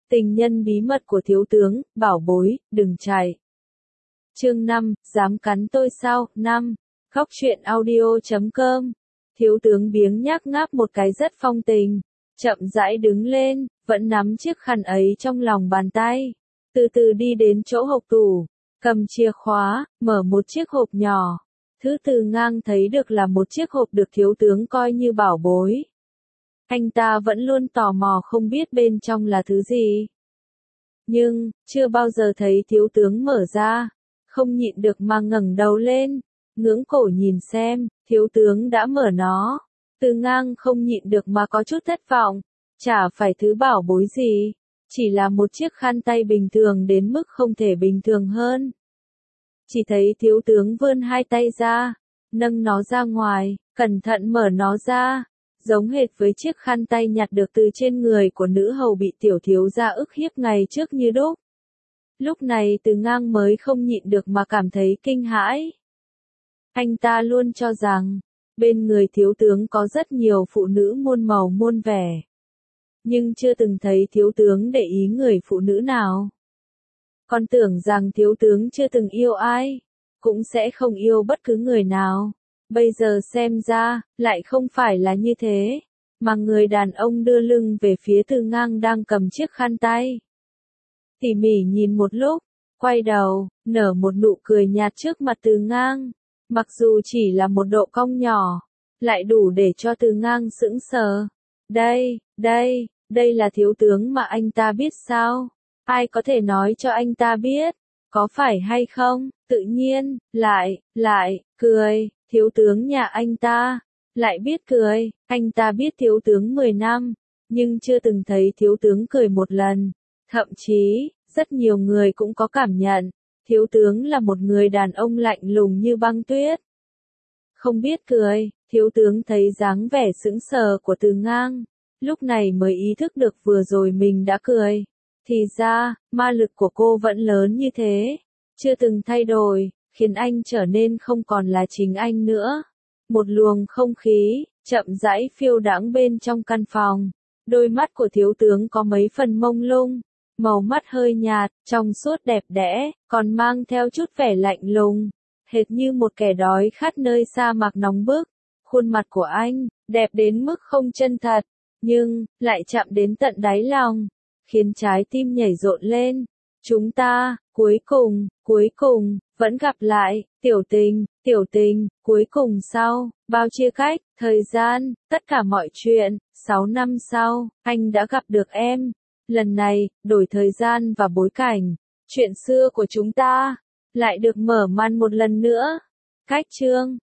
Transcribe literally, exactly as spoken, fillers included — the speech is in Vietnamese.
Tình nhân bí mật của thiếu tướng, bảo bối, đừng chạy. Chương năm, dám cắn tôi sao? năm. Góc truyện audio chấm com. Thiếu tướng biếng nhác ngáp một cái rất phong tình, chậm rãi đứng lên, vẫn nắm chiếc khăn ấy trong lòng bàn tay, từ từ đi đến chỗ hộc tủ, cầm chìa khóa, mở một chiếc hộp nhỏ. Thứ Từ Ngang thấy được là một chiếc hộp được thiếu tướng coi như bảo bối. Anh ta vẫn luôn tò mò không biết bên trong là thứ gì. Nhưng, chưa bao giờ thấy thiếu tướng mở ra, không nhịn được mà ngẩng đầu lên, ngưỡng cổ nhìn xem, thiếu tướng đã mở nó. Từ Ngang không nhịn được mà có chút thất vọng, chả phải thứ bảo bối gì, chỉ là một chiếc khăn tay bình thường đến mức không thể bình thường hơn. Chỉ thấy thiếu tướng vươn hai tay ra, nâng nó ra ngoài, cẩn thận mở nó ra, giống hệt với chiếc khăn tay nhặt được từ trên người của nữ hầu bị tiểu thiếu gia ức hiếp ngày trước như đúc. Lúc này Từ Ngang mới không nhịn được mà cảm thấy kinh hãi. Anh ta luôn cho rằng, bên người thiếu tướng có rất nhiều phụ nữ muôn màu muôn vẻ. Nhưng chưa từng thấy thiếu tướng để ý người phụ nữ nào. Còn tưởng rằng thiếu tướng chưa từng yêu ai, cũng sẽ không yêu bất cứ người nào. Bây giờ xem ra, lại không phải là như thế, mà người đàn ông đưa lưng về phía Từ Ngang đang cầm chiếc khăn tay. Tỉ mỉ nhìn một lúc, quay đầu, nở một nụ cười nhạt trước mặt Từ Ngang. Mặc dù chỉ là một độ cong nhỏ, lại đủ để cho Từ Ngang sững sờ. Đây, đây, đây là thiếu tướng mà anh ta biết sao? Ai có thể nói cho anh ta biết? Có phải hay không? Tự nhiên, lại, lại, cười, thiếu tướng nhà anh ta, lại biết cười. Anh ta biết thiếu tướng mười năm, nhưng chưa từng thấy thiếu tướng cười một lần. Thậm chí, rất nhiều người cũng có cảm nhận, thiếu tướng là một người đàn ông lạnh lùng như băng tuyết. Không biết cười, thiếu tướng thấy dáng vẻ sững sờ của Từ Ngang, lúc này mới ý thức được vừa rồi mình đã cười. Thì ra, ma lực của cô vẫn lớn như thế, chưa từng thay đổi, khiến anh trở nên không còn là chính anh nữa. Một luồng không khí, chậm rãi phiêu đãng bên trong căn phòng. Đôi mắt của thiếu tướng có mấy phần mông lung, màu mắt hơi nhạt, trong suốt đẹp đẽ, còn mang theo chút vẻ lạnh lùng, hệt như một kẻ đói khát nơi sa mạc nóng bức. Khuôn mặt của anh, đẹp đến mức không chân thật, nhưng, lại chạm đến tận đáy lòng, khiến trái tim nhảy rộn lên. Chúng ta, cuối cùng, cuối cùng, vẫn gặp lại, tiểu tình, tiểu tình, cuối cùng sau, bao chia cách, thời gian, tất cả mọi chuyện, sáu năm sau, anh đã gặp được em. Lần này, đổi thời gian và bối cảnh, chuyện xưa của chúng ta, lại được mở màn một lần nữa. Cách chương